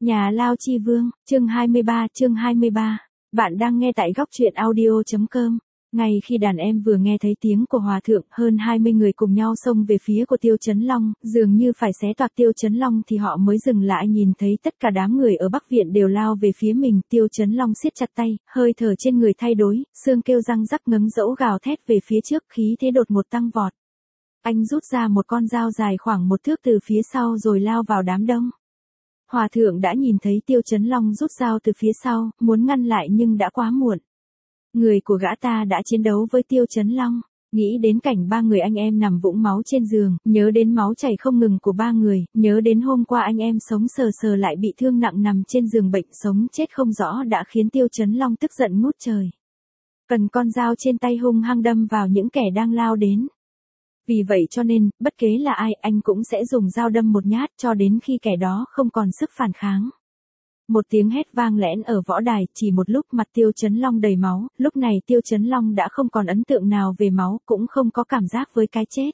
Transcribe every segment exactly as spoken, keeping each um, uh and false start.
Nhà Lao Chi Vương, chương hai mươi ba, chương hai mươi ba. Bạn đang nghe tại góc truyện audio.com. Ngay khi đàn em vừa nghe thấy tiếng của hòa thượng, hơn hai mươi người cùng nhau xông về phía của Tiêu Chấn Long, dường như phải xé toạc Tiêu Chấn Long thì họ mới dừng lại, nhìn thấy tất cả đám người ở Bắc Viện đều lao về phía mình. Tiêu Chấn Long siết chặt tay, hơi thở trên người thay đổi, xương kêu răng rắc ngấm dẫu gào thét về phía trước, khí thế đột ngột tăng vọt. Anh rút ra một con dao dài khoảng một thước từ phía sau rồi lao vào đám đông. Hòa thượng đã nhìn thấy Tiêu Chấn Long rút dao từ phía sau, muốn ngăn lại nhưng đã quá muộn. Người của gã ta đã chiến đấu với Tiêu Chấn Long, nghĩ đến cảnh ba người anh em nằm vũng máu trên giường, nhớ đến máu chảy không ngừng của ba người, nhớ đến hôm qua anh em sống sờ sờ lại bị thương nặng nằm trên giường bệnh sống chết không rõ, đã khiến Tiêu Chấn Long tức giận ngút trời. Cần con dao trên tay hung hăng đâm vào những kẻ đang lao đến. Vì vậy cho nên, bất kể là ai, anh cũng sẽ dùng dao đâm một nhát cho đến khi kẻ đó không còn sức phản kháng. Một tiếng hét vang lẽn ở võ đài, chỉ một lúc mặt Tiêu Chấn Long đầy máu, lúc này Tiêu Chấn Long đã không còn ấn tượng nào về máu, cũng không có cảm giác với cái chết.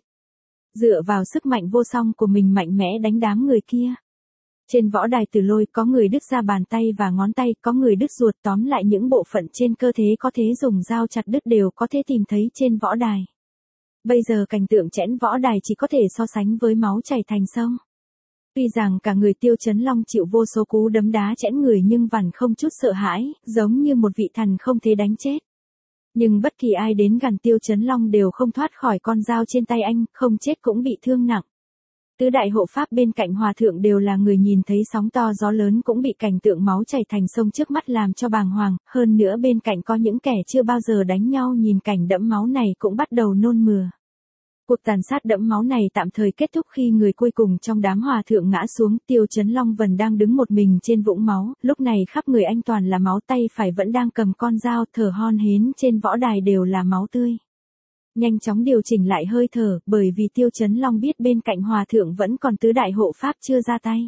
Dựa vào sức mạnh vô song của mình mạnh mẽ đánh đám người kia. Trên võ đài Tử Lôi có người đứt ra bàn tay và ngón tay, có người đứt ruột, tóm lại những bộ phận trên cơ thể có thể dùng dao chặt đứt đều có thể tìm thấy trên võ đài. Bây giờ cảnh tượng chẽn võ đài chỉ có thể so sánh với máu chảy thành sông. Tuy rằng cả người Tiêu Chấn Long chịu vô số cú đấm đá chẽn người nhưng vẫn không chút sợ hãi, giống như một vị thần không thể đánh chết. Nhưng bất kỳ ai đến gần Tiêu Chấn Long đều không thoát khỏi con dao trên tay anh, không chết cũng bị thương nặng. Tứ đại hộ pháp bên cạnh hòa thượng đều là người nhìn thấy sóng to gió lớn cũng bị cảnh tượng máu chảy thành sông trước mắt làm cho bàng hoàng, hơn nữa bên cạnh có những kẻ chưa bao giờ đánh nhau nhìn cảnh đẫm máu này cũng bắt đầu nôn mửa. Cuộc tàn sát đẫm máu này tạm thời kết thúc khi người cuối cùng trong đám hòa thượng ngã xuống. Tiêu Chấn Long vẫn đang đứng một mình trên vũng máu, lúc này khắp người anh toàn là máu, tay phải vẫn đang cầm con dao, thở hon hến, trên võ đài đều là máu tươi. Nhanh chóng điều chỉnh lại hơi thở, bởi vì Tiêu Chấn Long biết bên cạnh hòa thượng vẫn còn tứ đại hộ pháp chưa ra tay.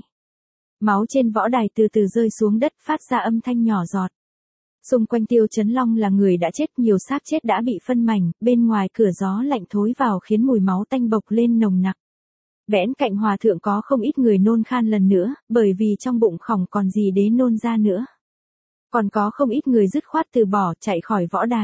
Máu trên võ đài từ từ rơi xuống đất, phát ra âm thanh nhỏ giọt. Xung quanh Tiêu Chấn Long là người đã chết, nhiều xác chết đã bị phân mảnh, bên ngoài cửa gió lạnh thối vào khiến mùi máu tanh bộc lên nồng nặc. Bẽn cạnh hòa thượng có không ít người nôn khan lần nữa, bởi vì trong bụng khỏng còn gì để nôn ra nữa. Còn có không ít người dứt khoát từ bỏ, chạy khỏi võ đài.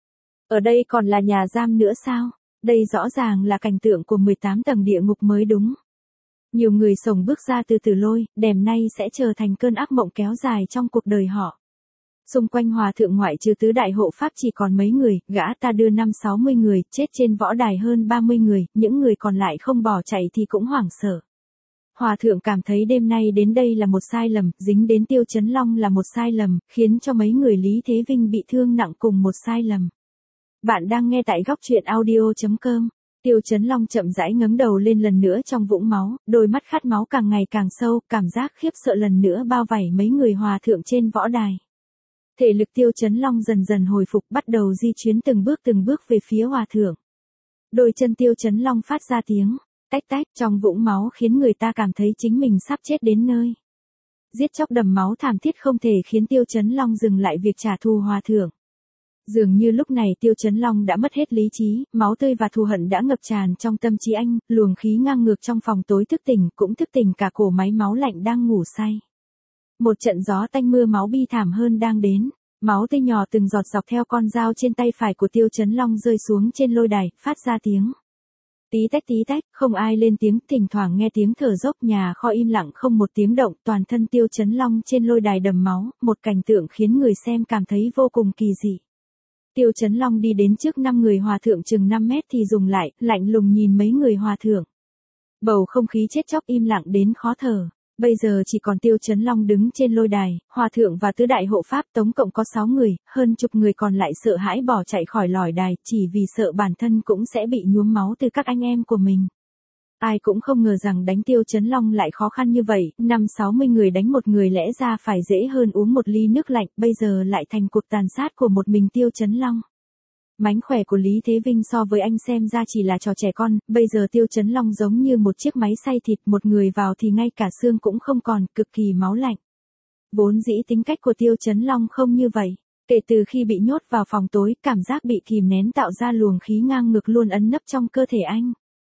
Ở đây còn là nhà giam nữa sao? Đây rõ ràng là cảnh tượng của mười tám tầng địa ngục mới đúng. Nhiều người sống bước ra từ Tử Lôi, đêm nay sẽ trở thành cơn ác mộng kéo dài trong cuộc đời họ. Xung quanh hòa thượng ngoại trừ tứ đại hộ pháp chỉ còn mấy người, gã ta đưa năm sáu mươi người, chết trên võ đài hơn ba mươi người, những người còn lại không bỏ chạy thì cũng hoảng sợ. Hòa thượng cảm thấy đêm nay đến đây là một sai lầm, dính đến Tiêu Chấn Long là một sai lầm, khiến cho mấy người Lý Thế Vinh bị thương nặng cùng một sai lầm. Bạn đang nghe tại góc truyện audio.com. Tiêu Chấn Long chậm rãi ngẩng đầu lên lần nữa trong vũng máu, đôi mắt khát máu càng ngày càng sâu, cảm giác khiếp sợ lần nữa bao vây mấy người hòa thượng trên võ đài. Thể lực Tiêu Chấn Long dần dần hồi phục, bắt đầu di chuyển từng bước từng bước về phía hòa thượng. Đôi chân Tiêu Chấn Long phát ra tiếng tách tách trong vũng máu khiến người ta cảm thấy chính mình sắp chết đến nơi. Giết chóc đầm máu thảm thiết không thể khiến Tiêu Chấn Long dừng lại việc trả thù hòa thượng. Dường như lúc này Tiêu Chấn Long đã mất hết lý trí, máu tươi và thù hận đã ngập tràn trong tâm trí anh, luồng khí ngang ngược trong phòng tối thức tỉnh, cũng thức tỉnh cả cổ máy máu lạnh đang ngủ say. Một trận gió tanh mưa máu bi thảm hơn đang đến, máu tươi nhỏ từng giọt dọc theo con dao trên tay phải của Tiêu Chấn Long rơi xuống trên lôi đài, phát ra tiếng tí tách tí tách, không ai lên tiếng, thỉnh thoảng nghe tiếng thở dốc, nhà kho im lặng không một tiếng động, toàn thân Tiêu Chấn Long trên lôi đài đầm máu, một cảnh tượng khiến người xem cảm thấy vô cùng kỳ dị. Tiêu Chấn Long đi đến trước năm người hòa thượng chừng năm mét thì dừng lại, lạnh lùng nhìn mấy người hòa thượng. Bầu không khí chết chóc im lặng đến khó thở. Bây giờ chỉ còn Tiêu Chấn Long đứng trên lôi đài, hòa thượng và tứ đại hộ pháp tổng cộng có sáu người, hơn chục người còn lại sợ hãi bỏ chạy khỏi lòi đài, chỉ vì sợ bản thân cũng sẽ bị nhuốm máu từ các anh em của mình. Ai cũng không ngờ rằng đánh Tiêu Chấn Long lại khó khăn như vậy, năm sáu mươi người đánh một người lẽ ra phải dễ hơn uống một ly nước lạnh, bây giờ lại thành cuộc tàn sát của một mình Tiêu Chấn Long. Mánh khỏe của Lý Thế Vinh so với anh xem ra chỉ là trò trẻ con, bây giờ Tiêu Chấn Long giống như một chiếc máy xay thịt, một người vào thì ngay cả xương cũng không còn, cực kỳ máu lạnh. Vốn dĩ tính cách của Tiêu Chấn Long không như vậy. Kể từ khi bị nhốt vào phòng tối, cảm giác bị kìm nén tạo ra luồng khí ngang ngược luôn ấn nấp trong cơ thể anh.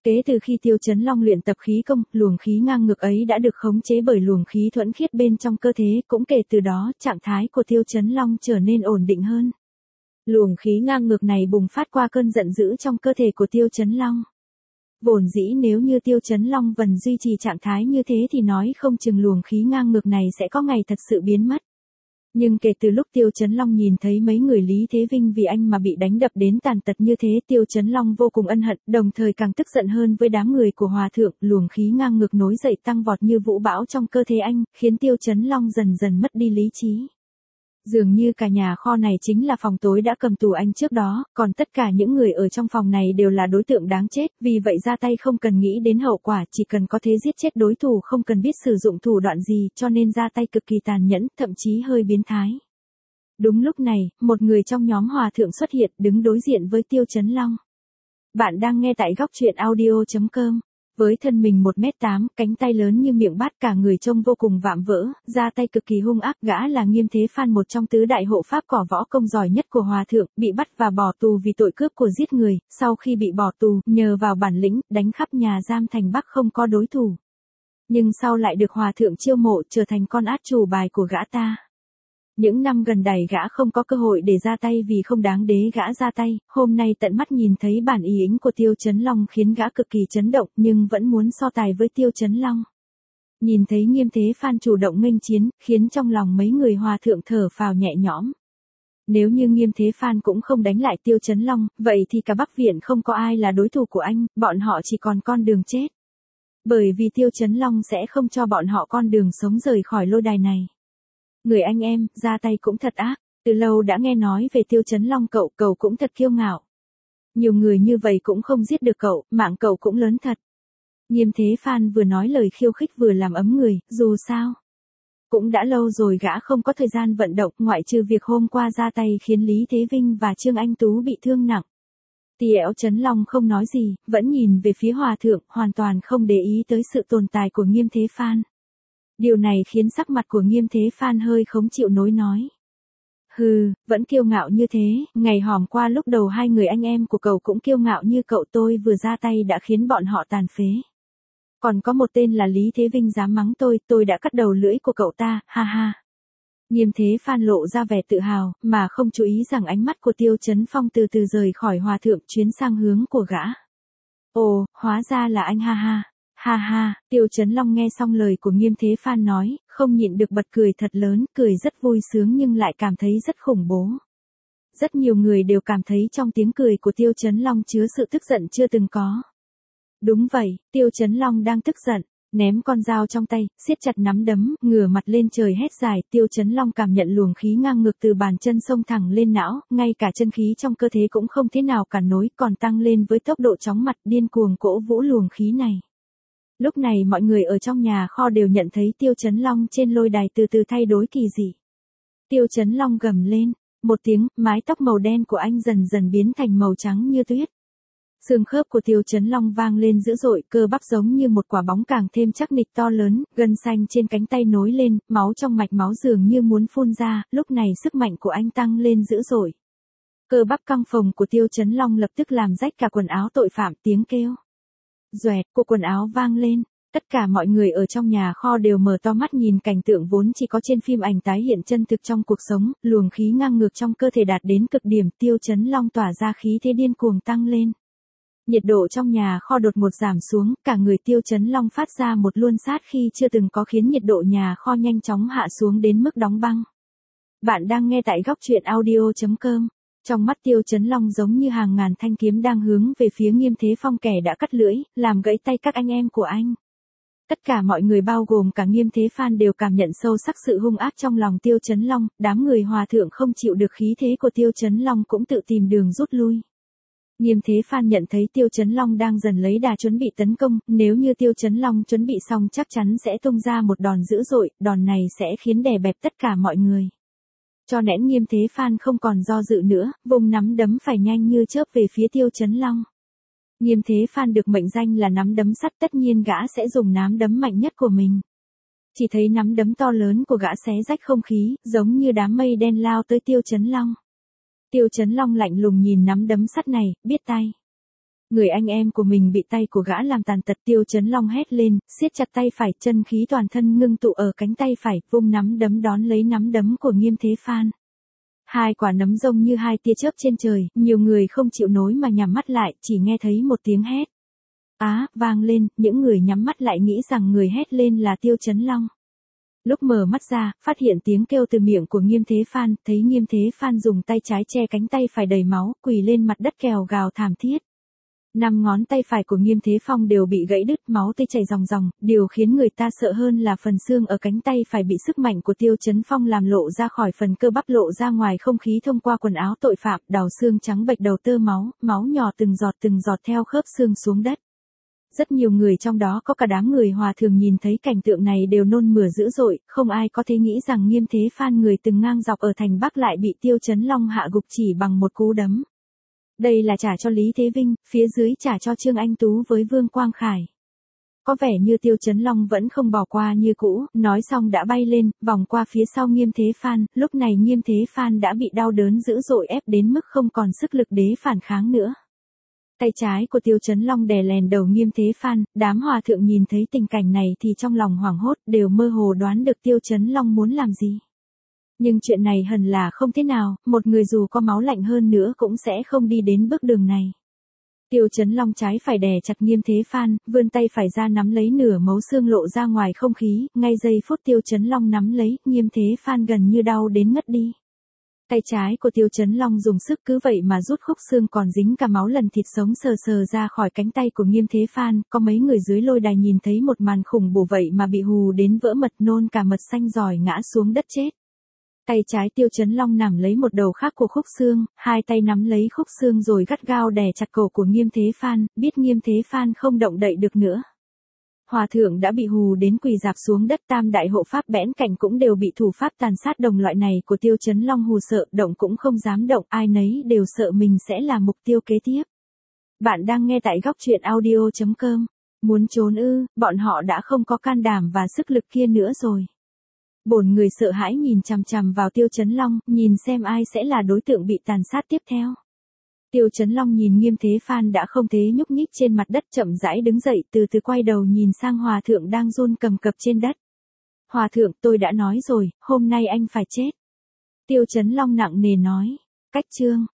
Kế từ khi Tiêu Chấn Long luyện tập khí công, luồng khí ngang ngược ấy đã được khống chế bởi luồng khí thuẫn khiết bên trong cơ thể, cũng kể từ đó, trạng thái của Tiêu Chấn Long trở nên ổn định hơn. Luồng khí ngang ngược này bùng phát qua cơn giận dữ trong cơ thể của Tiêu Chấn Long. Vốn dĩ nếu như Tiêu Chấn Long vẫn duy trì trạng thái như thế thì nói không chừng luồng khí ngang ngược này sẽ có ngày thật sự biến mất. Nhưng kể từ lúc Tiêu Chấn Long nhìn thấy mấy người Lý Thế Vinh vì anh mà bị đánh đập đến tàn tật như thế, Tiêu Chấn Long vô cùng ân hận, đồng thời càng tức giận hơn với đám người của Hòa Thượng, luồng khí ngang ngược nối dậy tăng vọt như vũ bão trong cơ thể anh, khiến Tiêu Chấn Long dần dần mất đi lý trí. Dường như cả nhà kho này chính là phòng tối đã cầm tù anh trước đó, còn tất cả những người ở trong phòng này đều là đối tượng đáng chết, vì vậy ra tay không cần nghĩ đến hậu quả, chỉ cần có thể giết chết đối thủ, không cần biết sử dụng thủ đoạn gì, cho nên ra tay cực kỳ tàn nhẫn, thậm chí hơi biến thái. Đúng lúc này, một người trong nhóm Hòa Thượng xuất hiện, đứng đối diện với Tiêu Chấn Long. Bạn đang nghe tại góc truyện audio chấm com. Với thân mình một mét tám, cánh tay lớn như miệng bát, cả người trông vô cùng vạm vỡ, ra tay cực kỳ hung ác, gã là Nghiêm Thế Phan, một trong tứ đại hộ pháp cỏ võ công giỏi nhất của Hòa Thượng, bị bắt và bỏ tù vì tội cướp của giết người, sau khi bị bỏ tù, nhờ vào bản lĩnh, đánh khắp nhà giam thành Bắc không có đối thủ. Nhưng sau lại được Hòa Thượng chiêu mộ, trở thành con át chủ bài của gã ta. Những năm gần đây gã không có cơ hội để ra tay vì không đáng để gã ra tay, hôm nay tận mắt nhìn thấy bản ý ính của Tiêu Chấn Long khiến gã cực kỳ chấn động, nhưng vẫn muốn so tài với Tiêu Chấn Long. Nhìn thấy Nghiêm Thế Phan chủ động nghênh chiến, khiến trong lòng mấy người Hòa Thượng thở phào nhẹ nhõm. Nếu như Nghiêm Thế Phan cũng không đánh lại Tiêu Chấn Long, vậy thì cả Bắc Viện không có ai là đối thủ của anh, bọn họ chỉ còn con đường chết. Bởi vì Tiêu Chấn Long sẽ không cho bọn họ con đường sống rời khỏi lôi đài này. Người anh em, ra tay cũng thật ác, từ lâu đã nghe nói về Tiêu Chấn Long cậu, cậu cũng thật kiêu ngạo. Nhiều người như vậy cũng không giết được cậu, mạng cậu cũng lớn thật. Nghiêm Thế Phan vừa nói lời khiêu khích vừa làm ấm người, dù sao. Cũng đã lâu rồi gã không có thời gian vận động, ngoại trừ việc hôm qua ra tay khiến Lý Thế Vinh và Trương Anh Tú bị thương nặng. Tiêu Chấn Long không nói gì, vẫn nhìn về phía Hòa Thượng, hoàn toàn không để ý tới sự tồn tại của Nghiêm Thế Phan. Điều này khiến sắc mặt của Nghiêm Thế Phan hơi không chịu nổi nói. Hừ, vẫn kiêu ngạo như thế, ngày hòm qua lúc đầu hai người anh em của cậu cũng kiêu ngạo như cậu, tôi vừa ra tay đã khiến bọn họ tàn phế. Còn có một tên là Lý Thế Vinh dám mắng tôi, tôi đã cắt đầu lưỡi của cậu ta, ha ha. Nghiêm Thế Phan lộ ra vẻ tự hào, mà không chú ý rằng ánh mắt của Tiêu Chấn Phong từ từ rời khỏi Hòa Thượng chuyến sang hướng của gã. Ồ, hóa ra là anh, ha ha. Ha ha, Tiêu Chấn Long nghe xong lời của Nghiêm Thế Phan nói, không nhịn được bật cười thật lớn, cười rất vui sướng nhưng lại cảm thấy rất khủng bố. Rất nhiều người đều cảm thấy trong tiếng cười của Tiêu Chấn Long chứa sự tức giận chưa từng có. Đúng vậy, Tiêu Chấn Long đang tức giận, ném con dao trong tay, siết chặt nắm đấm, ngửa mặt lên trời hét dài, Tiêu Chấn Long cảm nhận luồng khí ngang ngược từ bàn chân xông thẳng lên não, ngay cả chân khí trong cơ thể cũng không thế nào cản nổi, còn tăng lên với tốc độ chóng mặt, điên cuồng cổ vũ luồng khí này. Lúc này mọi người ở trong nhà kho đều nhận thấy Tiêu Chấn Long trên lôi đài từ từ thay đổi kỳ dị. Tiêu Chấn Long gầm lên, một tiếng, mái tóc màu đen của anh dần dần biến thành màu trắng như tuyết. Xương khớp của Tiêu Chấn Long vang lên dữ dội, cơ bắp giống như một quả bóng càng thêm chắc nịch to lớn, gân xanh trên cánh tay nối lên, máu trong mạch máu dường như muốn phun ra, lúc này sức mạnh của anh tăng lên dữ dội. Cơ bắp căng phồng của Tiêu Chấn Long lập tức làm rách cả quần áo tội phạm, tiếng kêu doẹt của quần áo vang lên, tất cả mọi người ở trong nhà kho đều mở to mắt nhìn cảnh tượng vốn chỉ có trên phim ảnh tái hiện chân thực trong cuộc sống, luồng khí ngang ngược trong cơ thể đạt đến cực điểm, Tiêu Chấn Long tỏa ra khí thế điên cuồng tăng lên. Nhiệt độ trong nhà kho đột ngột giảm xuống, cả người Tiêu Chấn Long phát ra một luôn sát khi chưa từng có, khiến nhiệt độ nhà kho nhanh chóng hạ xuống đến mức đóng băng. Bạn đang nghe tại góc truyện audio chấm com. Trong mắt Tiêu Chấn Long giống như hàng ngàn thanh kiếm đang hướng về phía Nghiêm Thế Phong, kẻ đã cắt lưỡi, làm gãy tay các anh em của anh. Tất cả mọi người bao gồm cả Nghiêm Thế Phan đều cảm nhận sâu sắc sự hung ác trong lòng Tiêu Chấn Long, đám người Hòa Thượng không chịu được khí thế của Tiêu Chấn Long cũng tự tìm đường rút lui. Nghiêm Thế Phan nhận thấy Tiêu Chấn Long đang dần lấy đà chuẩn bị tấn công, nếu như Tiêu Chấn Long chuẩn bị xong chắc chắn sẽ tung ra một đòn dữ dội, đòn này sẽ khiến đè bẹp tất cả mọi người. Cho nên Nghiêm Thế Phan không còn do dự nữa, vùng nắm đấm phải nhanh như chớp về phía Tiêu Chấn Long. Nghiêm Thế Phan được mệnh danh là nắm đấm sắt, tất nhiên gã sẽ dùng nắm đấm mạnh nhất của mình. Chỉ thấy nắm đấm to lớn của gã xé rách không khí, giống như đám mây đen lao tới Tiêu Chấn Long. Tiêu Chấn Long lạnh lùng nhìn nắm đấm sắt này, biết tay. Người anh em của mình bị tay của gã làm tàn tật. Tiêu Chấn Long hét lên, siết chặt tay phải, chân khí toàn thân ngưng tụ ở cánh tay phải, vung nắm đấm đón lấy nắm đấm của Nghiêm Thế Phan. Hai quả nấm giống như hai tia chớp trên trời, nhiều người không chịu nổi mà nhắm mắt lại, chỉ nghe thấy một tiếng hét á vang lên, những người nhắm mắt lại nghĩ rằng người hét lên là Tiêu Chấn Long. Lúc mở mắt ra, phát hiện tiếng kêu từ miệng của Nghiêm Thế Phan, thấy Nghiêm Thế Phan dùng tay trái che cánh tay phải đầy máu, quỳ lên mặt đất kèo gào thảm thiết. Năm ngón tay phải của Nghiêm Thế Phong đều bị gãy đứt, máu tươi chảy ròng ròng, điều khiến người ta sợ hơn là phần xương ở cánh tay phải bị sức mạnh của Tiêu Chấn Phong làm lộ ra khỏi phần cơ bắp, lộ ra ngoài không khí thông qua quần áo tội phạm, đào xương trắng bệch đầu tơ máu, máu nhỏ từng giọt từng giọt theo khớp xương xuống đất. Rất nhiều người trong đó có cả đám người Hòa Thượng nhìn thấy cảnh tượng này đều nôn mửa dữ dội, không ai có thể nghĩ rằng Nghiêm Thế Phan người từng ngang dọc ở thành Bắc lại bị Tiêu Chấn Long hạ gục chỉ bằng một cú đấm. Đây là trả cho Lý Thế Vinh, phía dưới trả cho Trương Anh Tú với Vương Quang Khải. Có vẻ như Tiêu Chấn Long vẫn không bỏ qua như cũ, nói xong đã bay lên, vòng qua phía sau Nghiêm Thế Phan, lúc này Nghiêm Thế Phan đã bị đau đớn dữ dội ép đến mức không còn sức lực để phản kháng nữa. Tay trái của Tiêu Chấn Long đè lèn đầu Nghiêm Thế Phan, đám hòa thượng nhìn thấy tình cảnh này thì trong lòng hoảng hốt, đều mơ hồ đoán được Tiêu Chấn Long muốn làm gì. Nhưng chuyện này hẳn là không thế nào, một người dù có máu lạnh hơn nữa cũng sẽ không đi đến bước đường này. Tiêu Chấn Long trái phải đè chặt Nghiêm Thế Phan, vươn tay phải ra nắm lấy nửa mấu xương lộ ra ngoài không khí, ngay giây phút Tiêu Chấn Long nắm lấy, Nghiêm Thế Phan gần như đau đến ngất đi. Tay trái của Tiêu Chấn Long dùng sức cứ vậy mà rút khúc xương còn dính cả máu lần thịt sống sờ sờ ra khỏi cánh tay của Nghiêm Thế Phan, có mấy người dưới lôi đài nhìn thấy một màn khủng bố vậy mà bị hù đến vỡ mật, nôn cả mật xanh giỏi ngã xuống đất chết. Tay trái Tiêu Chấn Long nắm lấy một đầu khác của khúc xương, hai tay nắm lấy khúc xương rồi gắt gao đè chặt cổ của Nghiêm Thế Phan, biết Nghiêm Thế Phan không động đậy được nữa. Hòa thượng đã bị hù đến quỳ rạp xuống đất, tam đại hộ pháp bẽn cạnh cũng đều bị thủ pháp tàn sát đồng loại này của Tiêu Chấn Long hù sợ, động cũng không dám động, ai nấy đều sợ mình sẽ là mục tiêu kế tiếp. Bạn đang nghe tại góc truyện audio chấm com. Muốn trốn ư, bọn họ đã không có can đảm và sức lực kia nữa rồi. Bổn người sợ hãi nhìn chằm chằm vào Tiêu Chấn Long, nhìn xem ai sẽ là đối tượng bị tàn sát tiếp theo. Tiêu Chấn Long nhìn Nghiêm Thế Phan đã không thế nhúc nhích trên mặt đất, chậm rãi đứng dậy, từ từ quay đầu nhìn sang Hòa thượng đang run cầm cập trên đất. Hòa thượng, tôi đã nói rồi, hôm nay anh phải chết. Tiêu Chấn Long nặng nề nói. Cách chương.